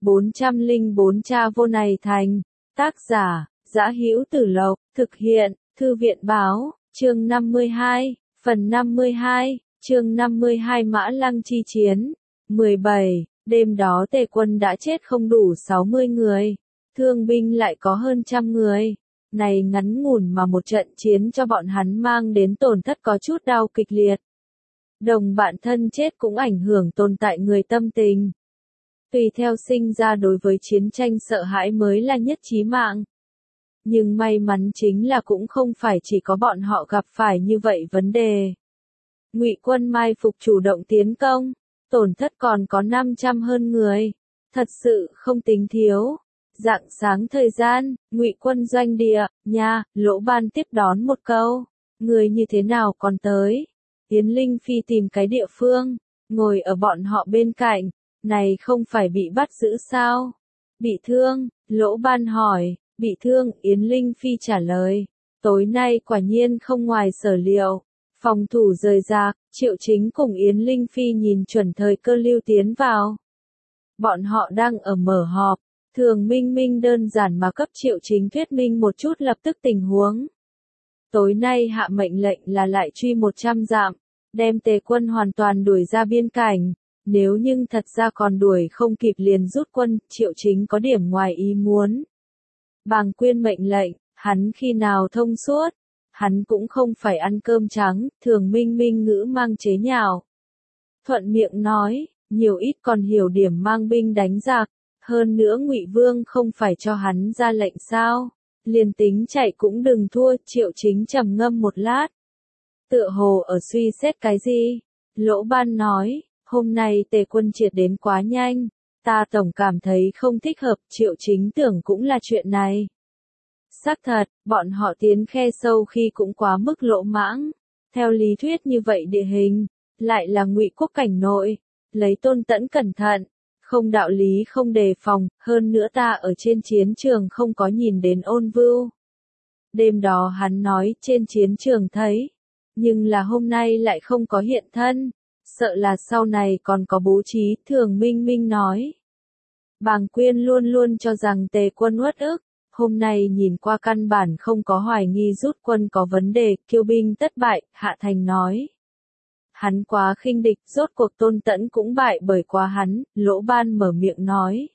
404 Cha vô này thành. Tác giả, Dã Hữu Tử Lộc, thực hiện, Thư viện Báo, chương 52, phần 52, chương 52 Mã Lăng chi chiến. 17. Đêm đó Tề quân đã chết không đủ 60 người, thương binh lại có hơn 100 người. Này ngắn ngủn mà một trận chiến cho bọn hắn mang đến tổn thất có chút đau kịch liệt. Đồng bạn thân chết cũng ảnh hưởng tồn tại người tâm tình. Tùy theo sinh ra đối với chiến tranh sợ hãi mới là nhất chí mạng. Nhưng may mắn chính là cũng không phải chỉ có bọn họ gặp phải như vậy vấn đề. Ngụy quân mai phục chủ động tiến công, tổn thất còn có 500 hơn người, thật sự không tính thiếu. Rạng sáng thời gian, Ngụy quân doanh địa, nha, Lỗ Ban tiếp đón một câu, người như thế nào còn tới? Yến Linh Phi tìm cái địa phương, ngồi ở bọn họ bên cạnh, này không phải bị bắt giữ sao? Bị thương, Lỗ Ban hỏi, bị thương, Yến Linh Phi trả lời, tối nay quả nhiên không ngoài sở liệu. Phòng thủ rời rạc, Triệu Chính cùng Yến Linh Phi nhìn chuẩn thời cơ lưu tiến vào. Bọn họ đang ở mở họp, Thường Minh Minh đơn giản mà cấp Triệu Chính thuyết minh một chút lập tức tình huống. Tối nay hạ mệnh lệnh là lại truy 100 dặm, đem Tề quân hoàn toàn đuổi ra biên cảnh, nếu nhưng thật ra còn đuổi không kịp liền rút quân, Triệu Chính có điểm ngoài ý muốn. Bàng Quyên mệnh lệnh, hắn khi nào thông suốt? Hắn cũng không phải ăn cơm trắng, Thường Minh Minh ngữ mang chế nhạo. Thuận miệng nói, nhiều ít còn hiểu điểm mang binh đánh giặc, hơn nữa Ngụy Vương không phải cho hắn ra lệnh sao? Liền tính chạy cũng đừng thua, Triệu Chính trầm ngâm một lát. Tựa hồ ở suy xét cái gì? Lỗ Ban nói, hôm nay Tề quân triệt đến quá nhanh, ta tổng cảm thấy không thích hợp, Triệu Chính tưởng cũng là chuyện này. Xác thật, bọn họ tiến khe sâu khi cũng quá mức lỗ mãng. Theo lý thuyết như vậy địa hình, lại là Ngụy quốc cảnh nội, lấy Tôn Tẫn cẩn thận, không đạo lý không đề phòng, hơn nữa ta ở trên chiến trường không có nhìn đến Ôn Vưu. Đêm đó hắn nói trên chiến trường thấy, nhưng là hôm nay lại không có hiện thân, sợ là sau này còn có bố trí, Thường Minh Minh nói. Bàng Quyên luôn luôn cho rằng Tề quân uất ức. Hôm nay nhìn qua căn bản không có hoài nghi rút quân có vấn đề, kiêu binh tất bại, Hạ Thành nói. Hắn quá khinh địch, rốt cuộc Tôn Tẫn cũng bại bởi quá hắn, Lỗ Ban mở miệng nói.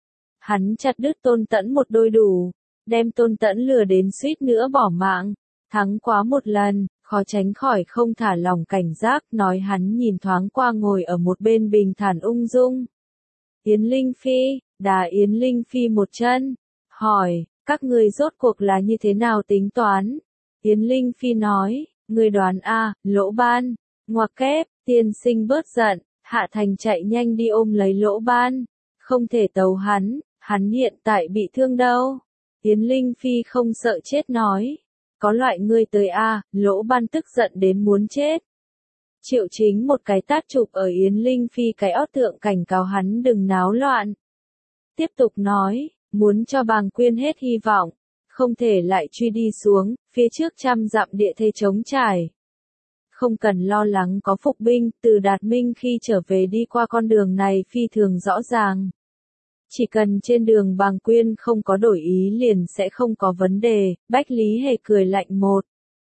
Hắn chặt đứt Tôn Tẫn một đôi đủ, đem Tôn Tẫn lừa đến suýt nữa bỏ mạng, thắng quá một lần, khó tránh khỏi không thả lòng cảnh giác, nói hắn nhìn thoáng qua ngồi ở một bên bình thản ung dung. Yến Linh Phi, đá Yến Linh Phi một chân, hỏi. Các ngươi rốt cuộc là như thế nào tính toán? Yến Linh Phi nói, ngươi đoán a, Lỗ Ban, ngoặc kép, tiên sinh bớt giận, Hạ Thành chạy nhanh đi ôm lấy Lỗ Ban, không thể tấu hắn hiện tại bị thương đâu. Yến Linh Phi không sợ chết nói, có loại ngươi tới a, Lỗ Ban tức giận đến muốn chết. Triệu Chính một cái tát chụp ở Yến Linh Phi cái ót thượng cảnh cáo hắn đừng náo loạn. Tiếp tục nói. Muốn cho Bàng Quyên hết hy vọng, không thể lại truy đi xuống, phía trước 100 dặm địa thế trống trải. Không cần lo lắng có phục binh, từ Đạt Minh khi trở về đi qua con đường này phi thường rõ ràng. Chỉ cần trên đường Bàng Quyên không có đổi ý liền sẽ không có vấn đề, Bách Lý Hề cười lạnh một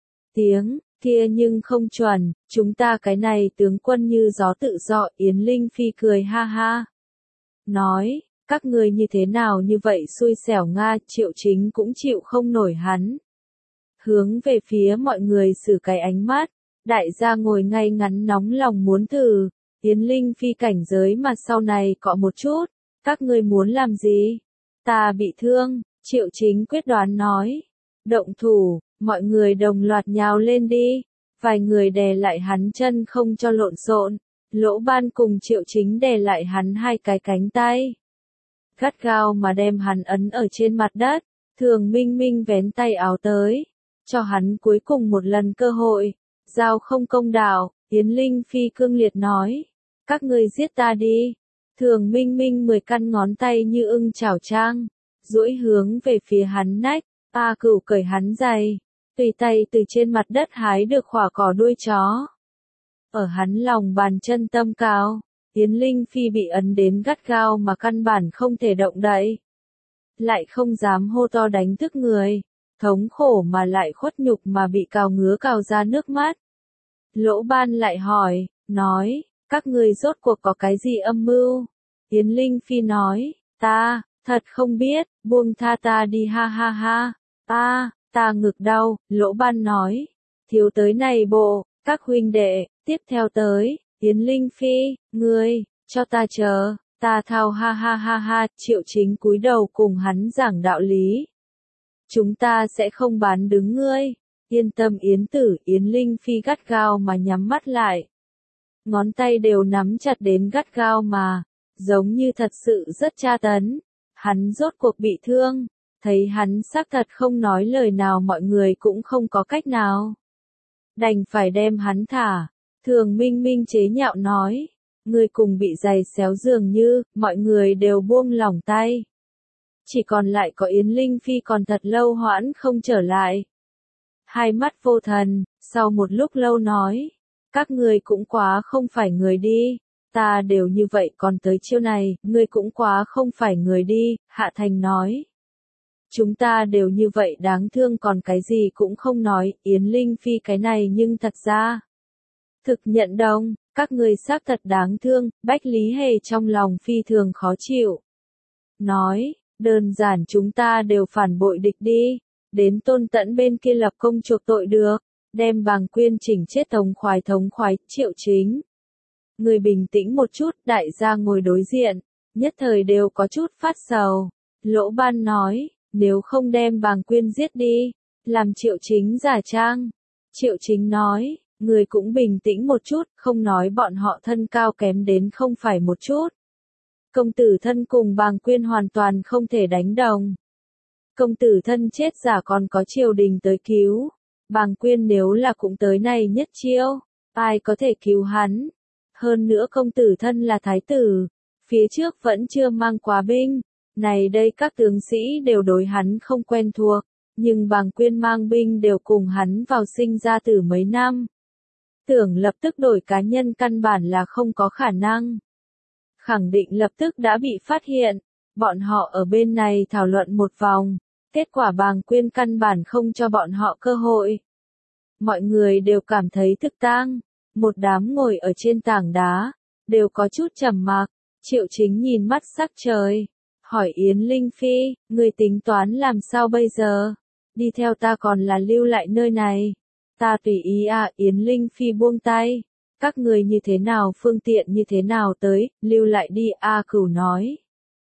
tiếng, kia nhưng không chuẩn, chúng ta cái này tướng quân như gió tự do, Yến Linh Phi cười ha ha. Nói. Các người như thế nào như vậy xui xẻo Nga, Triệu Chính cũng chịu không nổi hắn. Hướng về phía mọi người xử cái ánh mắt, đại gia ngồi ngay ngắn nóng lòng muốn thử, Yến Linh Phi cảnh giới mà sau này cọ một chút, các ngươi muốn làm gì? Ta bị thương, Triệu Chính quyết đoán nói. Động thủ, mọi người đồng loạt nhào lên đi, vài người đè lại hắn chân không cho lộn xộn, Lỗ Ban cùng Triệu Chính đè lại hắn hai cái cánh tay. Gắt gao mà đem hắn ấn ở trên mặt đất, Thường Minh Minh vén tay áo tới, cho hắn cuối cùng một lần cơ hội, giao không công đạo, Yến Linh Phi cương liệt nói, các ngươi giết ta đi, Thường Minh Minh 10 căn ngón tay như ưng chảo trang, duỗi hướng về phía hắn nách, A Cửu cởi hắn giày, tùy tay từ trên mặt đất hái được khỏa cỏ đuôi chó. Ở hắn lòng bàn chân tâm cao, Yến Linh Phi bị ấn đến gắt gao mà căn bản không thể động đậy. Lại không dám hô to đánh thức người. Thống khổ mà lại khuất nhục mà bị cào ngứa cào ra nước mắt. Lỗ Ban lại hỏi, nói, các ngươi rốt cuộc có cái gì âm mưu? Yến Linh Phi nói, ta, thật không biết, buông tha ta đi ha ha ha. Ta ngực đau, Lỗ Ban nói, thiếu tới này bộ, các huynh đệ, tiếp theo tới, Yến Linh Phi, ngươi, cho ta chờ, ta thao ha ha ha ha, Triệu Chính cúi đầu cùng hắn giảng đạo lý. Chúng ta sẽ không bán đứng ngươi, yên tâm Yến Tử, Yến Linh Phi gắt gao mà nhắm mắt lại. Ngón tay đều nắm chặt đến gắt gao mà, giống như thật sự rất tra tấn. Hắn rốt cuộc bị thương, thấy hắn xác thật không nói lời nào mọi người cũng không có cách nào. Đành phải đem hắn thả, Thường Minh Minh chế nhạo nói, người cùng bị giày xéo dường như, mọi người đều buông lỏng tay. Chỉ còn lại có Yến Linh Phi còn thật lâu hoãn không trở lại. Hai mắt vô thần, sau một lúc lâu nói, các người cũng quá không phải người đi, ta đều như vậy còn tới chiêu này, ngươi cũng quá không phải người đi, Hạ Thành nói. Chúng ta đều như vậy đáng thương còn cái gì cũng không nói, Yến Linh Phi cái này nhưng thật ra. Thực nhận đồng, các người xác thật đáng thương, Bách Lý Hề trong lòng phi thường khó chịu. Nói, đơn giản chúng ta đều phản bội địch đi, đến Tôn Tẫn bên kia lập công chuộc tội được, đem Bàng Quyên chỉnh chết thống khoái, Triệu Chính. Người bình tĩnh một chút, đại gia ngồi đối diện, nhất thời đều có chút phát sầu. Lỗ Ban nói, nếu không đem Bàng Quyên giết đi, làm Triệu Chính giả trang. Triệu Chính nói, người cũng bình tĩnh một chút, không nói bọn họ thân cao kém đến không phải một chút. Công tử thân cùng Bàng Quyên hoàn toàn không thể đánh đồng. Công tử thân chết giả còn có triều đình tới cứu. Bàng Quyên nếu là cũng tới này nhất chiêu, ai có thể cứu hắn? Hơn nữa công tử thân là thái tử, phía trước vẫn chưa mang quá binh. Này đây các tướng sĩ đều đối hắn không quen thuộc, nhưng Bàng Quyên mang binh đều cùng hắn vào sinh ra tử mấy năm. Tưởng lập tức đổi cá nhân căn bản là không có khả năng. Khẳng định lập tức đã bị phát hiện, bọn họ ở bên này thảo luận một vòng, kết quả Bàng Quyên căn bản không cho bọn họ cơ hội. Mọi người đều cảm thấy thực tang, một đám ngồi ở trên tảng đá, đều có chút trầm mặc. Triệu Chính nhìn mắt sắc trời, hỏi Yến Linh Phi, người tính toán làm sao bây giờ? Đi theo ta còn là lưu lại nơi này? Ta tùy ý à, Yến Linh Phi buông tay. Các người như thế nào phương tiện như thế nào tới, lưu lại đi A Cửu nói.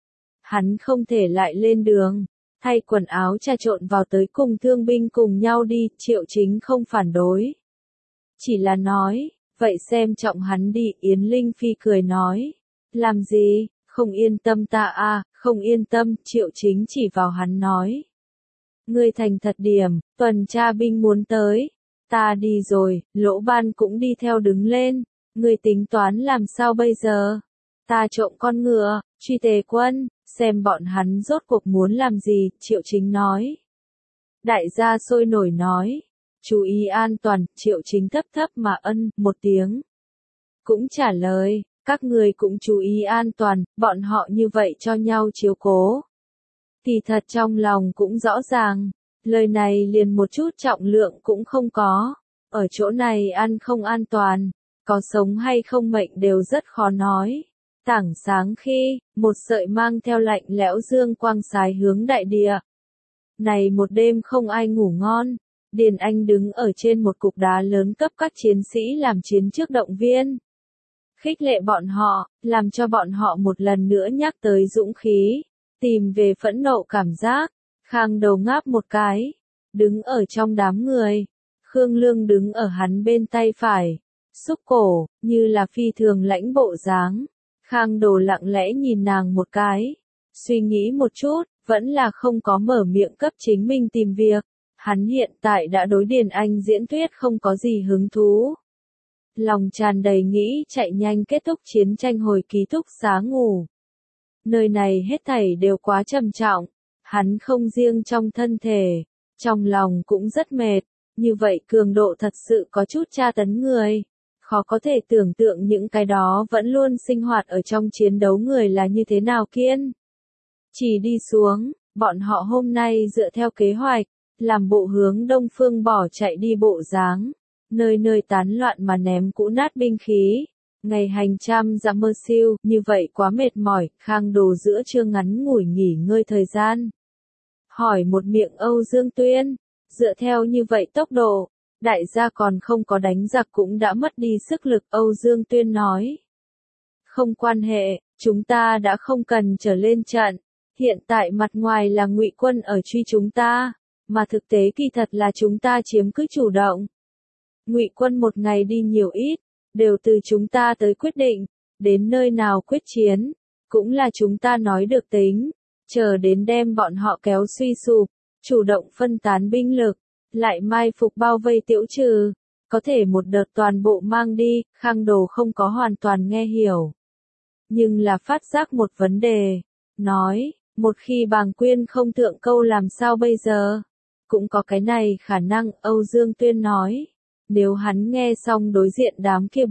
Hắn không thể lại lên đường, thay quần áo trà trộn vào tới cùng thương binh cùng nhau đi, Triệu Chính không phản đối. Chỉ là nói, vậy xem trọng hắn đi, Yến Linh Phi cười nói. Làm gì, không yên tâm ta à, không yên tâm, Triệu Chính chỉ vào hắn nói. Ngươi thành thật điểm, tuần tra binh muốn tới. Ta đi rồi, Lỗ Ban cũng đi theo đứng lên. Ngươi tính toán làm sao bây giờ? Ta trộm con ngựa, truy Tề quân, xem bọn hắn rốt cuộc muốn làm gì, Triệu Chính nói. Đại gia sôi nổi nói. Chú ý an toàn, Triệu Chính thấp thấp mà ân, một tiếng. Cũng trả lời, các người cũng chú ý an toàn, bọn họ như vậy cho nhau chiếu cố. Thì thật trong lòng cũng rõ ràng. Lời này liền một chút trọng lượng cũng không có. Ở chỗ này ăn không an toàn, có sống hay không mệnh đều rất khó nói. Tảng sáng khi, một sợi mang theo lạnh lẽo dương quang sái hướng đại địa. Này một đêm không ai ngủ ngon, Điền Anh đứng ở trên một cục đá lớn cấp các chiến sĩ làm chiến trước động viên. Khích lệ bọn họ, làm cho bọn họ một lần nữa nhắc tới dũng khí, tìm về phẫn nộ cảm giác. Khang đầu ngáp một cái, đứng ở trong đám người. Khương Lương đứng ở hắn bên tay phải, xúc cổ, như là phi thường lãnh bộ dáng. Khang Đồ lặng lẽ nhìn nàng một cái, suy nghĩ một chút, vẫn là không có mở miệng cấp chính mình tìm việc. Hắn hiện tại đã đối Điền Anh diễn thuyết không có gì hứng thú. Lòng tràn đầy nghĩ chạy nhanh kết thúc chiến tranh hồi ký túc xá ngủ. Nơi này hết thảy đều quá trầm trọng, hắn không riêng trong thân thể, trong lòng cũng rất mệt, như vậy cường độ thật sự có chút tra tấn người. Khó có thể tưởng tượng những cái đó vẫn luôn sinh hoạt ở trong chiến đấu người là như thế nào kiên. Chỉ đi xuống, bọn họ hôm nay dựa theo kế hoạch, làm bộ hướng đông phương bỏ chạy đi bộ dáng, nơi nơi tán loạn mà ném cũ nát binh khí. Ngày hành trăm dặm mơ siêu, như vậy quá mệt mỏi, Khang Đồ giữa trưa ngắn ngủi nghỉ ngơi thời gian. Hỏi một miệng Âu Dương Tuyên, dựa theo như vậy tốc độ, đại gia còn không có đánh giặc cũng đã mất đi sức lực, Âu Dương Tuyên nói. Không quan hệ, chúng ta đã không cần trở lên trận, hiện tại mặt ngoài là Ngụy quân ở truy chúng ta, mà thực tế kỳ thật là chúng ta chiếm cứ chủ động. Ngụy quân một ngày đi nhiều ít, đều từ chúng ta tới quyết định, đến nơi nào quyết chiến, cũng là chúng ta nói được tính, chờ đến đem bọn họ kéo suy sụp, chủ động phân tán binh lực, lại mai phục bao vây tiễu trừ, có thể một đợt toàn bộ mang đi, Khang Đồ không có hoàn toàn nghe hiểu. Nhưng là phát giác một vấn đề, nói, một khi Bàng Quyên không thượng câu làm sao bây giờ? Cũng có cái này khả năng, Âu Dương Tuyên nói. Nếu hắn nghe xong đối diện đám kia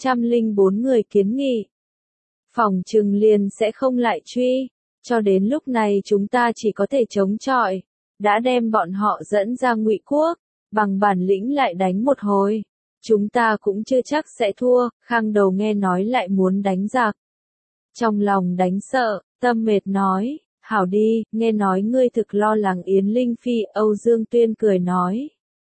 404 người kiến nghị, phỏng chừng liền sẽ không lại truy, cho đến lúc này chúng ta chỉ có thể chống chọi, đã đem bọn họ dẫn ra Ngụy quốc, bằng bản lĩnh lại đánh một hồi, chúng ta cũng chưa chắc sẽ thua, Khang Đầu nghe nói lại muốn đánh giặc. Trong lòng đánh sợ, tâm mệt nói, hảo đi, nghe nói ngươi thực lo lắng Yến Linh Phi, Âu Dương Tuyên cười nói.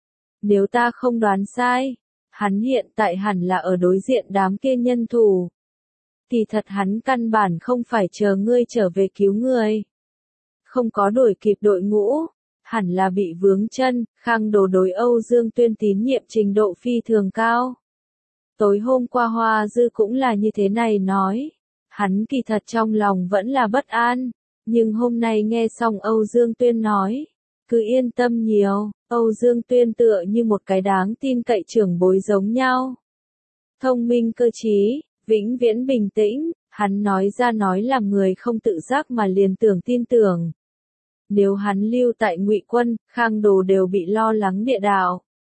Nếu ta không đoán sai, hắn hiện tại hẳn là ở đối diện đám kia nhân thủ. Thì thật hắn căn bản không phải chờ ngươi trở về cứu người. Không có đuổi kịp đội ngũ, hẳn là bị vướng chân, Khang Đồ đối Âu Dương Tuyên tín nhiệm trình độ phi thường cao. Tối hôm qua Hoa Dư cũng là như thế này nói, hắn kỳ thật trong lòng vẫn là bất an, nhưng hôm nay nghe xong Âu Dương Tuyên nói, cứ yên tâm nhiều, Âu Dương Tuyên tựa như một cái đáng tin cậy trưởng bối giống nhau. Thông minh cơ trí, vĩnh viễn bình tĩnh, hắn nói ra nói làm người không tự giác mà liền tưởng tin tưởng. Nếu hắn lưu tại Ngụy quân, Khang Đồ đều bị lo lắng địa đạo.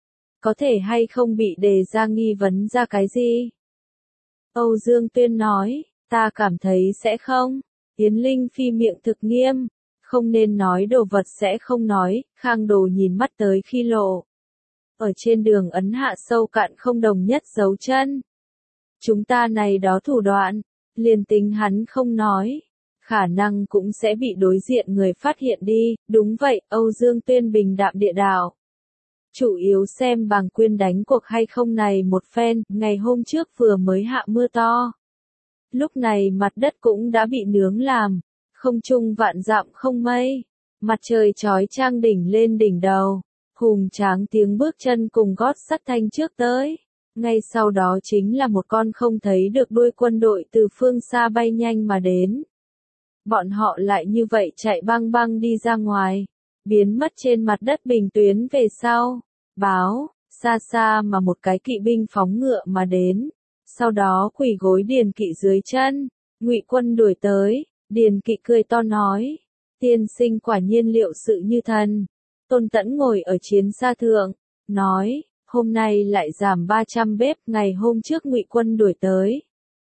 Có thể hay không bị đề ra nghi vấn ra cái gì? Âu Dương Tuyên nói, ta cảm thấy sẽ không. Yến Linh Phi miệng thực nghiêm, không nên nói đồ vật sẽ không nói, Khang Đồ nhìn mắt tới khi lộ. Ở trên đường ấn hạ sâu cạn không đồng nhất dấu chân. Chúng ta này đó thủ đoạn, liền tính hắn không nói, khả năng cũng sẽ bị đối diện người phát hiện đi, đúng vậy, Âu Dương Tuyên bình đạm địa đạo. Chủ yếu xem Bàng Quyên đánh cuộc hay không này một phen, ngày hôm trước vừa mới hạ mưa to. Lúc này mặt đất cũng đã bị nướng làm, không trung vạn dặm không mây, mặt trời chói chang đỉnh lên đỉnh đầu, hùng tráng tiếng bước chân cùng gót sắt thanh trước tới. Ngay sau đó chính là một con không thấy được đuôi quân đội từ phương xa bay nhanh mà đến. Bọn họ lại như vậy chạy băng băng đi ra ngoài, biến mất trên mặt đất bình tuyến về sau. Báo, xa xa mà một cái kỵ binh phóng ngựa mà đến. Sau đó quỳ gối Điền Kỵ dưới chân, Ngụy quân đuổi tới, Điền Kỵ cười to nói, tiên sinh quả nhiên liệu sự như thần. Tôn Tẫn ngồi ở chiến xa thượng, nói, hôm nay lại giảm 300 bếp, ngày hôm trước Ngụy quân đuổi tới.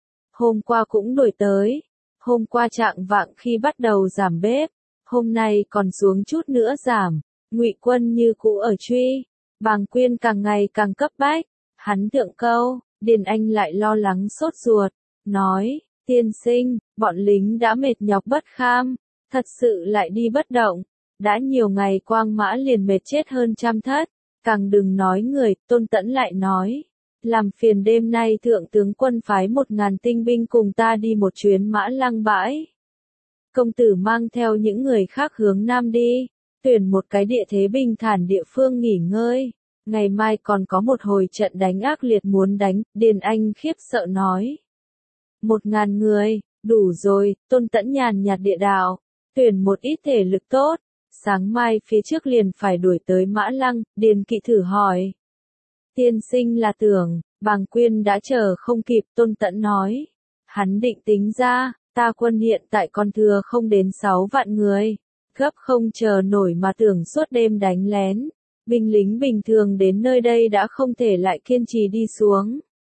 Hôm qua cũng đuổi tới, hôm qua trạng vạng khi bắt đầu giảm bếp, hôm nay còn xuống chút nữa giảm, Ngụy quân như cũ ở truy, Bàng Quyên càng ngày càng cấp bách, hắn thượng câu. Điền Anh lại lo lắng sốt ruột, nói, tiên sinh, bọn lính đã mệt nhọc bất kham, thật sự lại đi bất động, đã nhiều ngày quang mã liền mệt chết hơn trăm thất, càng đừng nói người, Tôn Tẫn lại nói, làm phiền đêm nay thượng tướng quân phái 1000 tinh binh cùng ta đi một chuyến Mã Lăng bãi. Công tử mang theo những người khác hướng nam đi, tuyển một cái địa thế bình thản địa phương nghỉ ngơi. Ngày mai còn có một hồi trận đánh ác liệt muốn đánh, Điền Anh khiếp sợ nói. 1000 người, đủ rồi, Tôn Tẫn nhàn nhạt địa đạo, tuyển một ít thể lực tốt, sáng mai phía trước liền phải đuổi tới Mã Lăng, Điền Kỵ thử hỏi. Tiên sinh là tưởng, Bàng Quyên đã chờ không kịp, Tôn Tẫn nói. Hắn định tính ra, ta quân hiện tại còn thừa không đến 6 vạn người, gấp không chờ nổi mà tưởng suốt đêm đánh lén. Binh lính bình thường đến nơi đây đã không thể lại kiên trì đi xuống.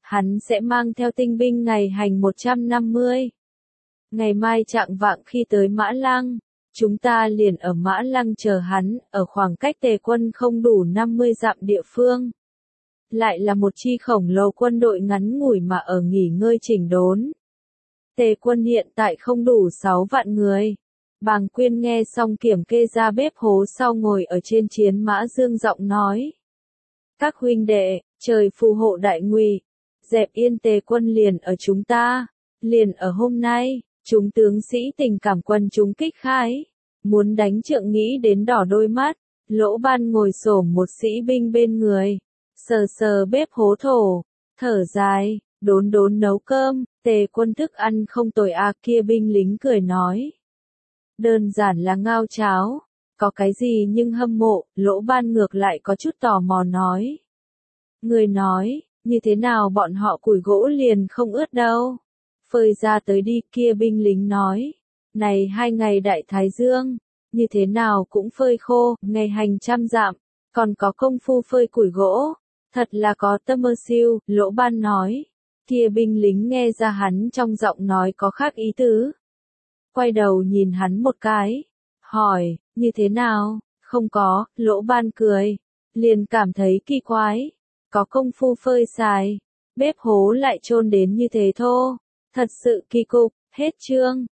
hắn sẽ mang theo tinh binh ngày hành 150. Ngày mai chạng vạng khi tới Mã Lăng, chúng ta liền ở Mã Lăng chờ hắn, ở khoảng cách Tề quân không đủ 50 dặm địa phương. Lại là một chi khổng lồ quân đội ngắn ngủi mà ở nghỉ ngơi chỉnh đốn. Tề quân hiện tại không đủ 6 vạn người. Bàng Quyên nghe xong kiểm kê ra bếp hố sau ngồi ở trên chiến mã dương giọng nói. Các huynh đệ, trời phù hộ đại ngụy, dẹp yên Tề quân liền ở chúng ta, liền ở hôm nay, chúng tướng sĩ tình cảm quân chúng kích khái, muốn đánh trượng nghĩ đến đỏ đôi mắt, Lỗ Ban ngồi xổm một sĩ binh bên người, sờ sờ bếp hố thổ, thở dài, đốn đốn nấu cơm, Tề quân thức ăn không tồi à, kia binh lính cười nói. Đơn giản là ngao cháo, có cái gì nhưng hâm mộ, Lỗ Ban ngược lại có chút tò mò nói. Người nói, như thế nào bọn họ củi gỗ liền không ướt đâu. Phơi ra tới đi, kia binh lính nói. Này 2 ngày đại thái dương, như thế nào cũng phơi khô, ngày hành 100 dặm, còn có công phu phơi củi gỗ. Thật là có tâm mơ siêu, Lỗ Ban nói. Kia binh lính nghe ra hắn trong giọng nói có khác ý tứ. Quay đầu nhìn hắn một cái, hỏi, như thế nào, không có, Lỗ Ban cười, liền cảm thấy kỳ quái, có công phu phơi xài, bếp hố lại chôn đến như thế thô, thật sự kỳ cục, hết chương.